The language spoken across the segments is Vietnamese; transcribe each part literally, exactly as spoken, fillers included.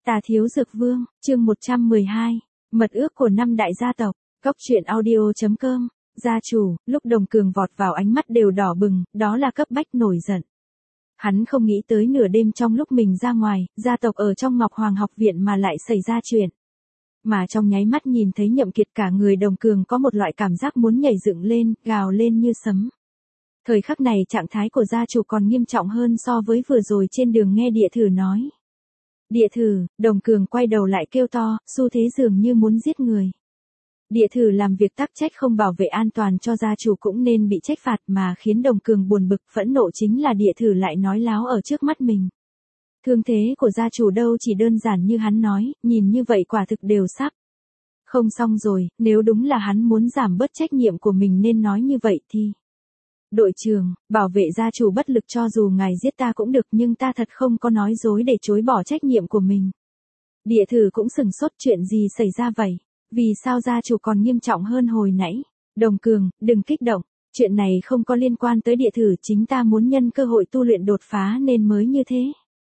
Tà Thiếu Dược Vương, chương một trăm mười hai, Mật ước của năm đại gia tộc, Cốc truyện audio chấm com, gia chủ, lúc Đồng Cường vọt vào ánh mắt đều đỏ bừng, đó là cấp bách nổi giận. Hắn không nghĩ tới nửa đêm trong lúc mình ra ngoài, gia tộc ở trong Ngọc Hoàng học viện mà lại xảy ra chuyện. Mà trong nháy mắt nhìn thấy Nhậm Kiệt cả người Đồng Cường có một loại cảm giác muốn nhảy dựng lên, gào lên như sấm. Thời khắc này trạng thái của gia chủ còn nghiêm trọng hơn so với vừa rồi trên đường nghe Địa Thử nói. Địa Thử, Đồng Cường quay đầu lại kêu to, xu thế dường như muốn giết người. Địa Thử làm việc tắc trách không bảo vệ an toàn cho gia chủ cũng nên bị trách phạt, mà khiến Đồng Cường buồn bực phẫn nộ chính là Địa Thử lại nói láo ở trước mắt mình. Thương thế của gia chủ đâu chỉ đơn giản như hắn nói, nhìn như vậy quả thực đều sắp. Không xong rồi, nếu đúng là hắn muốn giảm bớt trách nhiệm của mình nên nói như vậy thì... Đội trưởng, bảo vệ gia chủ bất lực, cho dù ngài giết ta cũng được, nhưng ta thật không có nói dối để chối bỏ trách nhiệm của mình. Địa Thử cũng sừng sốt, chuyện gì xảy ra vậy? Vì sao gia chủ còn nghiêm trọng hơn hồi nãy? Đồng Cường, đừng kích động, chuyện này không có liên quan tới Địa Thử, chính ta muốn nhân cơ hội tu luyện đột phá nên mới như thế.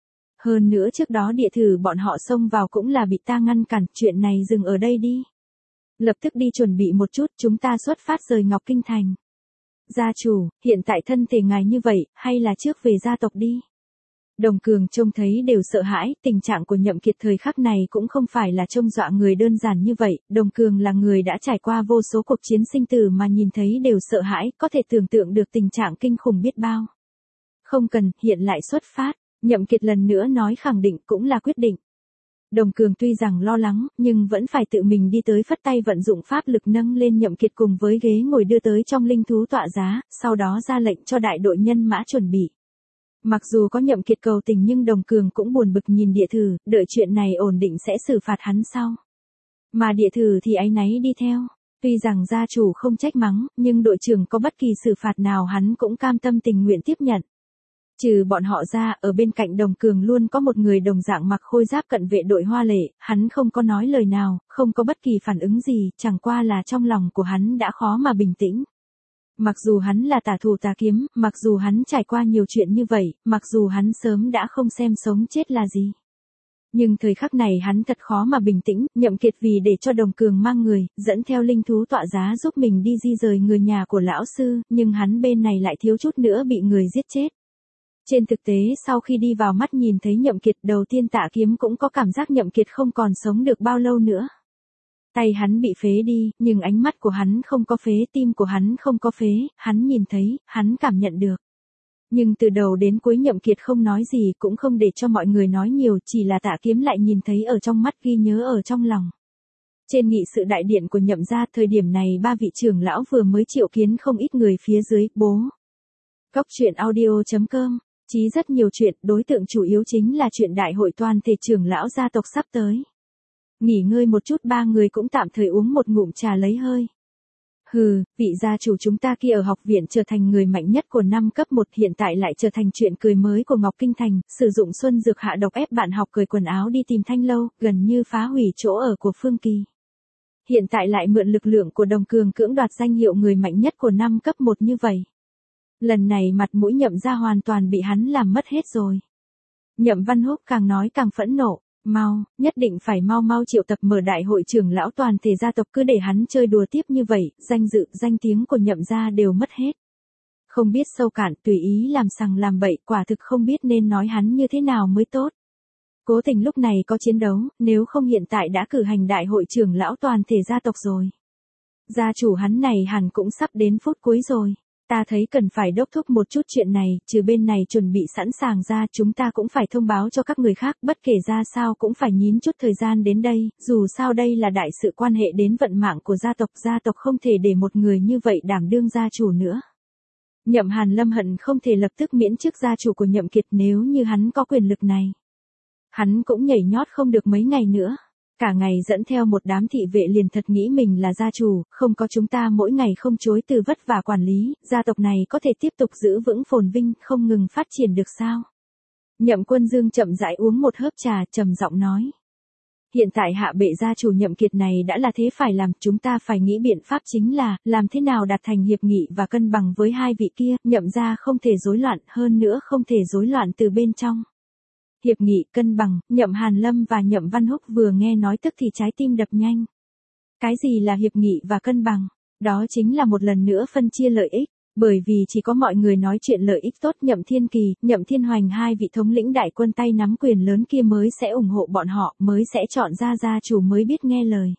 Hơn nữa trước đó Địa Thử bọn họ xông vào cũng là bị ta ngăn cản, chuyện này dừng ở đây đi. Lập tức đi chuẩn bị một chút, chúng ta xuất phát rời Ngọc Kinh Thành. Gia chủ, hiện tại thân thể ngài như vậy, hay là trước về gia tộc đi. Đồng Cường trông thấy đều sợ hãi, tình trạng của Nhậm Kiệt thời khắc này cũng không phải là trông dọa người đơn giản như vậy, Đồng Cường là người đã trải qua vô số cuộc chiến sinh tử mà nhìn thấy đều sợ hãi, có thể tưởng tượng được tình trạng kinh khủng biết bao. Không cần, hiện lại xuất phát, Nhậm Kiệt lần nữa nói khẳng định cũng là quyết định. Đồng Cường tuy rằng lo lắng, nhưng vẫn phải tự mình đi tới phất tay vận dụng pháp lực nâng lên Nhậm Kiệt cùng với ghế ngồi đưa tới trong linh thú tọa giá, sau đó ra lệnh cho đại đội nhân mã chuẩn bị. Mặc dù có Nhậm Kiệt cầu tình nhưng Đồng Cường cũng buồn bực nhìn Địa Thử, đợi chuyện này ổn định sẽ xử phạt hắn sau. Mà Địa Thử thì áy náy đi theo, tuy rằng gia chủ không trách mắng, nhưng đội trưởng có bất kỳ xử phạt nào hắn cũng cam tâm tình nguyện tiếp nhận. Trừ bọn họ ra, ở bên cạnh Đồng Cường luôn có một người đồng dạng mặc khôi giáp cận vệ đội Hoa Lệ, hắn không có nói lời nào, không có bất kỳ phản ứng gì, chẳng qua là trong lòng của hắn đã khó mà bình tĩnh. Mặc dù hắn là tả thủ tà kiếm, mặc dù hắn trải qua nhiều chuyện như vậy, mặc dù hắn sớm đã không xem sống chết là gì. Nhưng thời khắc này hắn thật khó mà bình tĩnh, Nhậm Kiệt vì để cho Đồng Cường mang người, dẫn theo linh thú tọa giá giúp mình đi di rời người nhà của lão sư, nhưng hắn bên này lại thiếu chút nữa bị người giết chết. Trên thực tế sau khi đi vào mắt nhìn thấy Nhậm Kiệt, đầu tiên Tạ Kiếm cũng có cảm giác Nhậm Kiệt không còn sống được bao lâu nữa. Tay hắn bị phế đi, nhưng ánh mắt của hắn không có phế, tim của hắn không có phế, hắn nhìn thấy, hắn cảm nhận được. Nhưng từ đầu đến cuối Nhậm Kiệt không nói gì, cũng không để cho mọi người nói nhiều, chỉ là Tạ Kiếm lại nhìn thấy ở trong mắt, ghi nhớ ở trong lòng. Trên nghị sự đại điện của Nhậm gia, thời điểm này ba vị trưởng lão vừa mới triệu kiến không ít người phía dưới, bố. Cốc truyện audio chấm com, chí rất nhiều chuyện, đối tượng chủ yếu chính là chuyện đại hội toàn thể trưởng lão gia tộc sắp tới. Nghỉ ngơi một chút, ba người cũng tạm thời uống một ngụm trà lấy hơi. Hừ, vị gia chủ chúng ta kia ở học viện trở thành người mạnh nhất của năm cấp một, hiện tại lại trở thành chuyện cười mới của Ngọc Kinh Thành, sử dụng xuân dược hạ độc ép bạn học cởi quần áo đi tìm Thanh Lâu, gần như phá hủy chỗ ở của Phương Kỳ. Hiện tại lại mượn lực lượng của Đồng Cường cưỡng đoạt danh hiệu người mạnh nhất của năm cấp một như vậy. Lần này mặt mũi Nhậm gia hoàn toàn bị hắn làm mất hết rồi. Nhậm Văn Húc càng nói càng phẫn nộ, mau, nhất định phải mau mau triệu tập mở đại hội trưởng lão toàn thể gia tộc, cứ để hắn chơi đùa tiếp như vậy, danh dự, danh tiếng của Nhậm gia đều mất hết. Không biết sâu cạn, tùy ý làm sằng làm bậy, quả thực không biết nên nói hắn như thế nào mới tốt. Cố tình lúc này có chiến đấu, nếu không hiện tại đã cử hành đại hội trưởng lão toàn thể gia tộc rồi. Gia chủ hắn này hẳn cũng sắp đến phút cuối rồi. Ta thấy cần phải đốc thúc một chút chuyện này, trừ bên này chuẩn bị sẵn sàng ra, chúng ta cũng phải thông báo cho các người khác, bất kể ra sao cũng phải nhín chút thời gian đến đây, dù sao đây là đại sự quan hệ đến vận mạng của gia tộc, gia tộc không thể để một người như vậy đảm đương gia chủ nữa. Nhậm Hàn Lâm hận không thể lập tức miễn chức gia chủ của Nhậm Kiệt, nếu như hắn có quyền lực này. Hắn cũng nhảy nhót không được mấy ngày nữa. Cả ngày dẫn theo một đám thị vệ liền thật nghĩ mình là gia chủ, không có chúng ta mỗi ngày không chối từ vất vả quản lý, gia tộc này có thể tiếp tục giữ vững phồn vinh, không ngừng phát triển được sao? Nhậm Quân Dương chậm rãi uống một hớp trà, trầm giọng nói. Hiện tại hạ bệ gia chủ Nhậm Kiệt này đã là thế phải làm, chúng ta phải nghĩ biện pháp, chính là, làm thế nào đạt thành hiệp nghị và cân bằng với hai vị kia, Nhậm gia không thể rối loạn, hơn nữa không thể rối loạn từ bên trong. Hiệp nghị, cân bằng, Nhậm Hàn Lâm và Nhậm Văn Húc vừa nghe nói tức thì trái tim đập nhanh. Cái gì là hiệp nghị và cân bằng? Đó chính là một lần nữa phân chia lợi ích. Bởi vì chỉ có mọi người nói chuyện lợi ích tốt, Nhậm Thiên Kỳ, Nhậm Thiên Hoành hai vị thống lĩnh đại quân tay nắm quyền lớn kia mới sẽ ủng hộ bọn họ, mới sẽ chọn ra gia chủ mới biết nghe lời.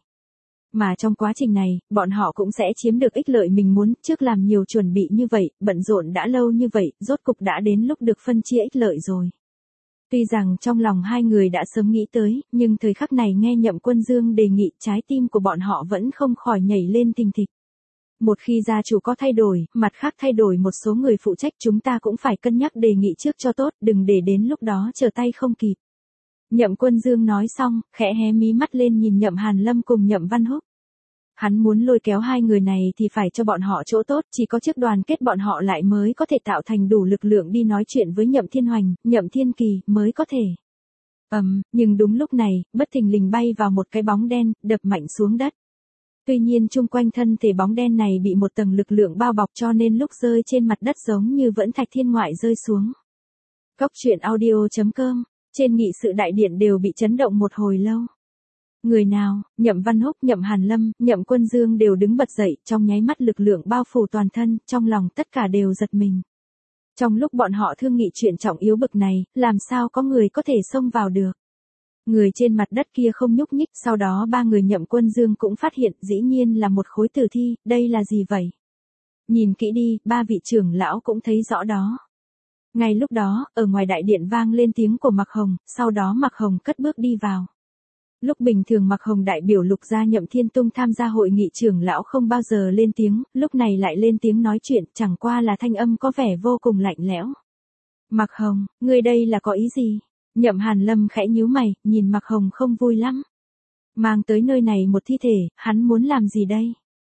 Mà trong quá trình này, bọn họ cũng sẽ chiếm được ích lợi mình muốn, trước làm nhiều chuẩn bị như vậy, bận rộn đã lâu như vậy, rốt cục đã đến lúc được phân chia ích lợi rồi. Tuy rằng trong lòng hai người đã sớm nghĩ tới, nhưng thời khắc này nghe Nhậm Quân Dương đề nghị, trái tim của bọn họ vẫn không khỏi nhảy lên thình thịch. Một khi gia chủ có thay đổi, mặt khác thay đổi một số người phụ trách, chúng ta cũng phải cân nhắc đề nghị trước cho tốt, đừng để đến lúc đó chờ tay không kịp. Nhậm Quân Dương nói xong, khẽ hé mí mắt lên nhìn Nhậm Hàn Lâm cùng Nhậm Văn Húc. Hắn muốn lôi kéo hai người này thì phải cho bọn họ chỗ tốt, chỉ có trước đoàn kết bọn họ lại mới có thể tạo thành đủ lực lượng đi nói chuyện với Nhậm Thiên Hoành, Nhậm Thiên Kỳ, mới có thể. Ầm, um, nhưng đúng lúc này, bất thình lình bay vào một cái bóng đen, đập mạnh xuống đất. Tuy nhiên chung quanh thân thể bóng đen này bị một tầng lực lượng bao bọc cho nên lúc rơi trên mặt đất giống như vẫn thạch thiên ngoại rơi xuống. Cốc truyện audio chấm com, trên nghị sự đại điện đều bị chấn động một hồi lâu. Người nào, Nhậm Văn Húc, Nhậm Hàn Lâm, Nhậm Quân Dương đều đứng bật dậy, trong nháy mắt lực lượng bao phủ toàn thân, trong lòng tất cả đều giật mình. Trong lúc bọn họ thương nghị chuyện trọng yếu bực này, làm sao có người có thể xông vào được. Người trên mặt đất kia không nhúc nhích, sau đó ba người Nhậm Quân Dương cũng phát hiện, dĩ nhiên là một khối tử thi, đây là gì vậy? Nhìn kỹ đi, ba vị trưởng lão cũng thấy rõ đó. Ngay lúc đó, ở ngoài đại điện vang lên tiếng của Mạc Hồng, sau đó Mạc Hồng cất bước đi vào. Lúc bình thường Mạc Hồng đại biểu Lục gia Nhậm Thiên Tung tham gia hội nghị trưởng lão không bao giờ lên tiếng, lúc này lại lên tiếng nói chuyện, chẳng qua là thanh âm có vẻ vô cùng lạnh lẽo. Mạc Hồng, ngươi đây là có ý gì? Nhậm Hàn Lâm khẽ nhíu mày, nhìn Mạc Hồng không vui lắm. Mang tới nơi này một thi thể, hắn muốn làm gì đây?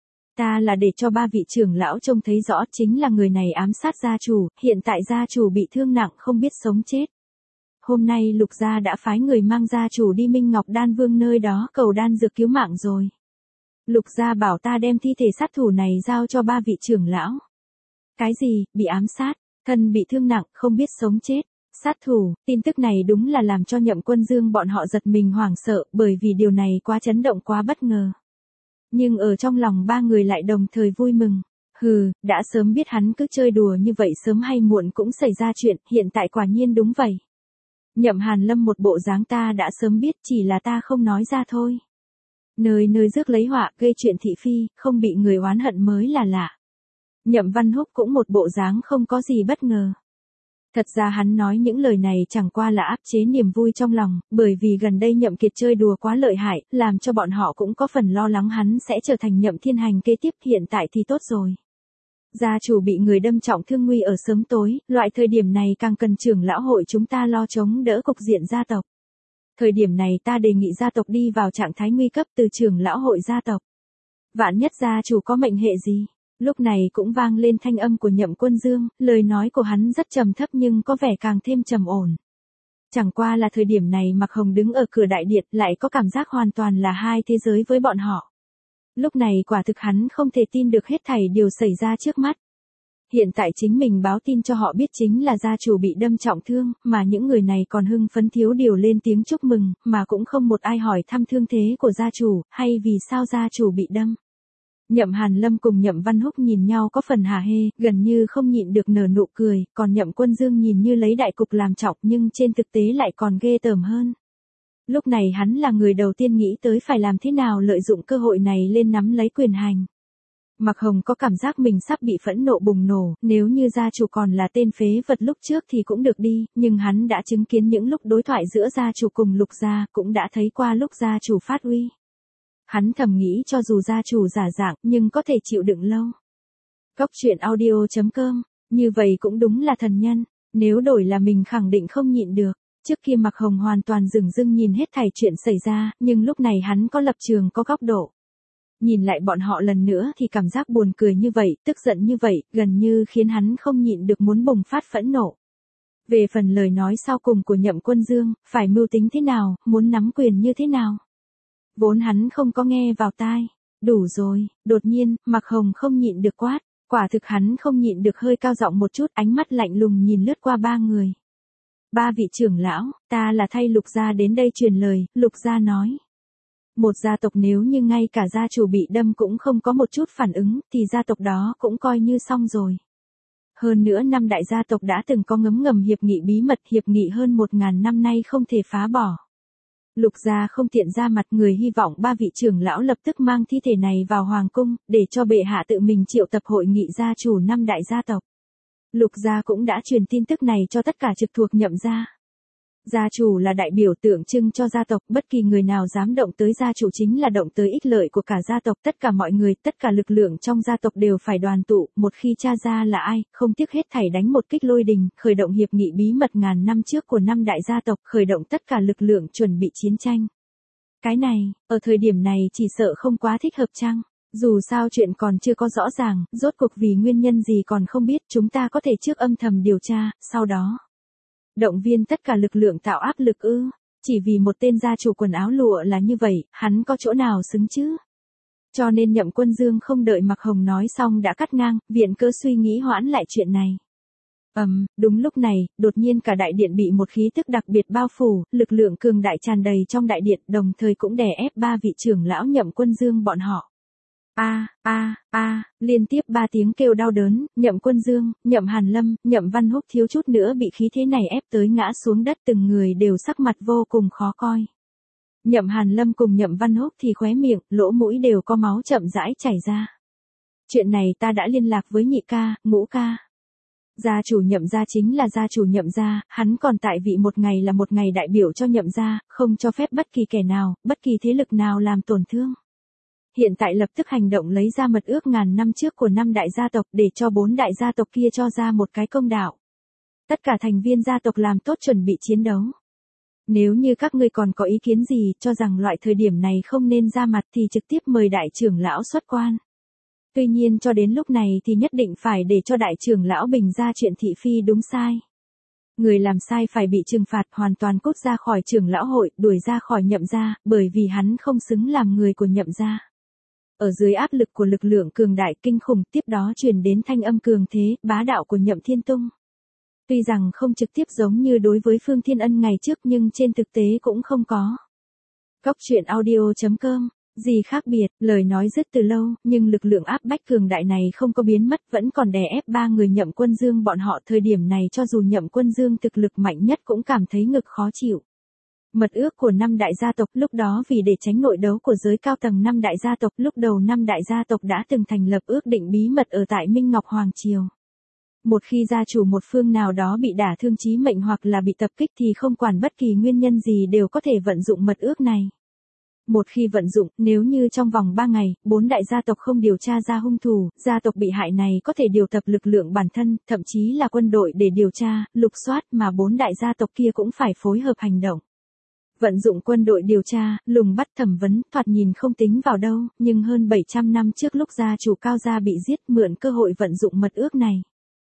Ta là để cho ba vị trưởng lão trông thấy rõ, chính là người này ám sát gia chủ, hiện tại gia chủ bị thương nặng không biết sống chết. Hôm nay Lục gia đã phái người mang gia chủ đi Minh Ngọc Đan Vương nơi đó cầu đan dược cứu mạng rồi. Lục gia bảo ta đem thi thể sát thủ này giao cho ba vị trưởng lão. Cái gì, bị ám sát, thân bị thương nặng, không biết sống chết. Sát thủ, tin tức này đúng là làm cho Nhậm Quân Dương bọn họ giật mình hoảng sợ, bởi vì điều này quá chấn động quá bất ngờ. Nhưng ở trong lòng ba người lại đồng thời vui mừng. Hừ, đã sớm biết hắn cứ chơi đùa như vậy sớm hay muộn cũng xảy ra chuyện, hiện tại quả nhiên đúng vậy. Nhậm Hàn Lâm một bộ dáng ta đã sớm biết, chỉ là ta không nói ra thôi. Nơi nơi rước lấy họa, gây chuyện thị phi, không bị người oán hận mới là lạ. Nhậm Văn Húc cũng một bộ dáng không có gì bất ngờ. Thật ra hắn nói những lời này chẳng qua là áp chế niềm vui trong lòng, bởi vì gần đây Nhậm Kiệt chơi đùa quá lợi hại, làm cho bọn họ cũng có phần lo lắng hắn sẽ trở thành Nhậm Thiên Hành kế tiếp, hiện tại thì tốt rồi. Gia chủ bị người đâm trọng thương nguy ở sớm tối, loại thời điểm này càng cần trưởng lão hội chúng ta lo chống đỡ cục diện gia tộc. Thời điểm này ta đề nghị gia tộc đi vào trạng thái nguy cấp từ trưởng lão hội gia tộc. Vạn nhất gia chủ có mệnh hệ gì? Lúc này cũng vang lên thanh âm của Nhậm Quân Dương, lời nói của hắn rất trầm thấp nhưng có vẻ càng thêm trầm ổn. Chẳng qua là thời điểm này Mạc Hồng đứng ở cửa đại điện lại có cảm giác hoàn toàn là hai thế giới với bọn họ. Lúc này quả thực hắn không thể tin được hết thảy điều xảy ra trước mắt. Hiện tại chính mình báo tin cho họ biết chính là gia chủ bị đâm trọng thương, mà những người này còn hưng phấn thiếu điều lên tiếng chúc mừng, mà cũng không một ai hỏi thăm thương thế của gia chủ, hay vì sao gia chủ bị đâm. Nhậm Hàn Lâm cùng Nhậm Văn Húc nhìn nhau có phần hả hê, gần như không nhịn được nở nụ cười, còn Nhậm Quân Dương nhìn như lấy đại cục làm trọng nhưng trên thực tế lại còn ghê tởm hơn. Lúc này hắn là người đầu tiên nghĩ tới phải làm thế nào lợi dụng cơ hội này lên nắm lấy quyền hành. Mạc Hồng có cảm giác mình sắp bị phẫn nộ bùng nổ, nếu như gia chủ còn là tên phế vật lúc trước thì cũng được đi, nhưng hắn đã chứng kiến những lúc đối thoại giữa gia chủ cùng Lục gia, cũng đã thấy qua lúc gia chủ phát uy. Hắn thầm nghĩ cho dù gia chủ giả dạng nhưng có thể chịu đựng lâu. Cốc truyện audio chấm com, như vậy cũng đúng là thần nhân, nếu đổi là mình khẳng định không nhịn được. Trước kia Mạc Hồng hoàn toàn dửng dưng nhìn hết thảy chuyện xảy ra, nhưng lúc này hắn có lập trường có góc độ. Nhìn lại bọn họ lần nữa thì cảm giác buồn cười như vậy, tức giận như vậy, gần như khiến hắn không nhịn được muốn bùng phát phẫn nộ. Về phần lời nói sau cùng của Nhậm Quân Dương, phải mưu tính thế nào, muốn nắm quyền như thế nào. Vốn hắn không có nghe vào tai. Đủ rồi, đột nhiên, Mạc Hồng không nhịn được quát, quả thực hắn không nhịn được hơi cao giọng một chút, ánh mắt lạnh lùng nhìn lướt qua ba người. Ba vị trưởng lão, ta là thay Lục gia đến đây truyền lời, Lục gia nói. Một gia tộc nếu như ngay cả gia chủ bị đâm cũng không có một chút phản ứng, thì gia tộc đó cũng coi như xong rồi. Hơn nữa năm đại gia tộc đã từng có ngấm ngầm hiệp nghị bí mật, hiệp nghị hơn một ngàn năm nay không thể phá bỏ. Lục gia không tiện ra mặt, người hy vọng ba vị trưởng lão lập tức mang thi thể này vào hoàng cung, để cho bệ hạ tự mình triệu tập hội nghị gia chủ năm đại gia tộc. Lục gia cũng đã truyền tin tức này cho tất cả trực thuộc Nhậm gia. Gia chủ là đại biểu tượng trưng cho gia tộc, bất kỳ người nào dám động tới gia chủ chính là động tới ích lợi của cả gia tộc, tất cả mọi người, tất cả lực lượng trong gia tộc đều phải đoàn tụ, một khi tra ra là ai, không tiếc hết thảy đánh một kích lôi đình, khởi động hiệp nghị bí mật ngàn năm trước của năm đại gia tộc, khởi động tất cả lực lượng chuẩn bị chiến tranh. Cái này, ở thời điểm này chỉ sợ không quá thích hợp chăng? Dù sao chuyện còn chưa có rõ ràng, rốt cuộc vì nguyên nhân gì còn không biết, chúng ta có thể trước âm thầm điều tra, sau đó động viên tất cả lực lượng tạo áp lực ư? Chỉ vì một tên gia chủ quần áo lụa là như vậy, hắn có chỗ nào xứng chứ? Cho nên Nhậm Quân Dương không đợi Mạc Hồng nói xong đã cắt ngang, viện cớ suy nghĩ hoãn lại chuyện này. Ầm, um, đúng lúc này, đột nhiên cả đại điện bị một khí tức đặc biệt bao phủ, lực lượng cường đại tràn đầy trong đại điện, đồng thời cũng đè ép ba vị trưởng lão Nhậm Quân Dương bọn họ. A, a, a, liên tiếp ba tiếng kêu đau đớn, Nhậm Quân Dương, Nhậm Hàn Lâm, Nhậm Văn Húc thiếu chút nữa bị khí thế này ép tới ngã xuống đất, từng người đều sắc mặt vô cùng khó coi. Nhậm Hàn Lâm cùng Nhậm Văn Húc thì khóe miệng, lỗ mũi đều có máu chậm rãi chảy ra. Chuyện này ta đã liên lạc với nhị ca, ngũ ca. Gia chủ Nhậm gia chính là gia chủ Nhậm gia, hắn còn tại vị một ngày là một ngày đại biểu cho Nhậm gia, không cho phép bất kỳ kẻ nào, bất kỳ thế lực nào làm tổn thương. Hiện tại lập tức hành động lấy ra mật ước ngàn năm trước của năm đại gia tộc để cho bốn đại gia tộc kia cho ra một cái công đạo. Tất cả thành viên gia tộc làm tốt chuẩn bị chiến đấu. Nếu như các ngươi còn có ý kiến gì cho rằng loại thời điểm này không nên ra mặt thì trực tiếp mời đại trưởng lão xuất quan. Tuy nhiên cho đến lúc này thì nhất định phải để cho đại trưởng lão bình ra chuyện thị phi đúng sai. Người làm sai phải bị trừng phạt, hoàn toàn cút ra khỏi trưởng lão hội, đuổi ra khỏi Nhậm gia, bởi vì hắn không xứng làm người của Nhậm gia. Ở dưới áp lực của lực lượng cường đại kinh khủng, tiếp đó truyền đến thanh âm cường thế, bá đạo của Nhậm Thiên Tung. Tuy rằng không trực tiếp giống như đối với Phương Thiên Ân ngày trước nhưng trên thực tế cũng không có. Góc truyện audio chấm com, gì khác biệt, lời nói dứt từ lâu, nhưng lực lượng áp bách cường đại này không có biến mất, vẫn còn đè ép ba người Nhậm Quân Dương bọn họ. Thời điểm này cho dù Nhậm Quân Dương thực lực mạnh nhất cũng cảm thấy ngực khó chịu. Mật ước của năm đại gia tộc, lúc đó vì để tránh nội đấu của giới cao tầng năm đại gia tộc, lúc đầu năm đại gia tộc đã từng thành lập ước định bí mật ở tại Minh Ngọc Hoàng Triều. Một khi gia chủ một phương nào đó bị đả thương chí mệnh hoặc là bị tập kích thì không quản bất kỳ nguyên nhân gì đều có thể vận dụng mật ước này. Một khi vận dụng, nếu như trong vòng ba ngày, bốn đại gia tộc không điều tra ra hung thủ, gia tộc bị hại này có thể điều tập lực lượng bản thân, thậm chí là quân đội để điều tra, lục soát, mà bốn đại gia tộc kia cũng phải phối hợp hành động. Vận dụng quân đội điều tra, lùng bắt thẩm vấn, thoạt nhìn không tính vào đâu, nhưng hơn bảy trăm năm trước lúc gia chủ Cao gia bị giết, mượn cơ hội vận dụng mật ước này.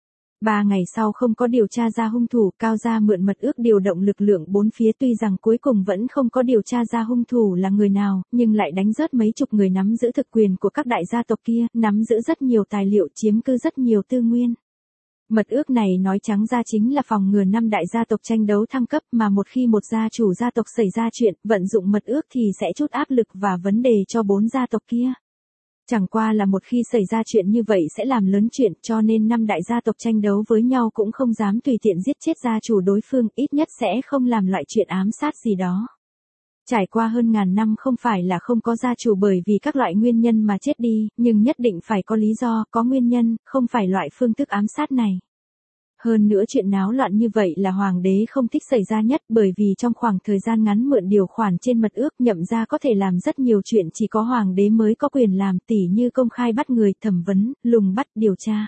Ba ngày sau không có điều tra ra hung thủ, Cao gia mượn mật ước điều động lực lượng bốn phía, tuy rằng cuối cùng vẫn không có điều tra ra hung thủ là người nào, nhưng lại đánh rớt mấy chục người nắm giữ thực quyền của các đại gia tộc kia, nắm giữ rất nhiều tài liệu, chiếm cư rất nhiều tư nguyên. Mật ước này nói trắng ra chính là phòng ngừa năm đại gia tộc tranh đấu thăng cấp, mà một khi một gia chủ gia tộc xảy ra chuyện, vận dụng mật ước thì sẽ chút áp lực và vấn đề cho bốn gia tộc kia. Chẳng qua là một khi xảy ra chuyện như vậy sẽ làm lớn chuyện, cho nên năm đại gia tộc tranh đấu với nhau cũng không dám tùy tiện giết chết gia chủ đối phương, ít nhất sẽ không làm loại chuyện ám sát gì đó. Trải qua hơn ngàn năm không phải là không có gia chủ bởi vì các loại nguyên nhân mà chết đi, nhưng nhất định phải có lý do, có nguyên nhân, không phải loại phương thức ám sát này. Hơn nữa chuyện náo loạn như vậy là hoàng đế không thích xảy ra nhất, bởi vì trong khoảng thời gian ngắn mượn điều khoản trên mật ước, Nhậm gia có thể làm rất nhiều chuyện chỉ có hoàng đế mới có quyền làm, tỉ như công khai bắt người, thẩm vấn, lùng bắt, điều tra.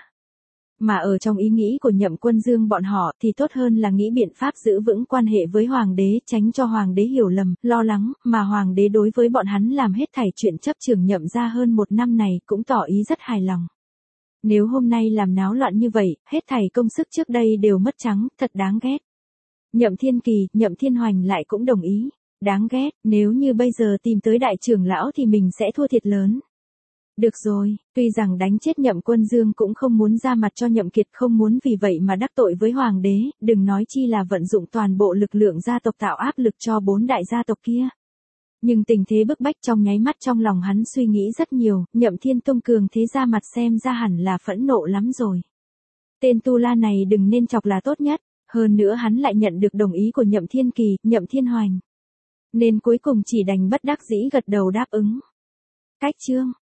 Mà ở trong ý nghĩ của Nhậm Quân Dương bọn họ thì tốt hơn là nghĩ biện pháp giữ vững quan hệ với hoàng đế, tránh cho hoàng đế hiểu lầm, lo lắng, mà hoàng đế đối với bọn hắn làm hết thảy chuyện chấp trưởng Nhậm gia hơn một năm này cũng tỏ ý rất hài lòng. Nếu hôm nay làm náo loạn như vậy, hết thảy công sức trước đây đều mất trắng, thật đáng ghét. Nhậm Thiên Kỳ, Nhậm Thiên Hoành lại cũng đồng ý. Đáng ghét, nếu như bây giờ tìm tới đại trưởng lão thì mình sẽ thua thiệt lớn. Được rồi, tuy rằng đánh chết Nhậm Quân Dương cũng không muốn ra mặt cho Nhậm Kiệt, không muốn vì vậy mà đắc tội với hoàng đế, đừng nói chi là vận dụng toàn bộ lực lượng gia tộc tạo áp lực cho bốn đại gia tộc kia. Nhưng tình thế bức bách trong nháy mắt trong lòng hắn suy nghĩ rất nhiều, Nhậm Thiên Tông cường thế ra mặt xem ra hẳn là phẫn nộ lắm rồi. Tên Tu La này đừng nên chọc là tốt nhất, hơn nữa hắn lại nhận được đồng ý của Nhậm Thiên Kỳ, Nhậm Thiên Hoành. Nên cuối cùng chỉ đành bất đắc dĩ gật đầu đáp ứng. Cách chương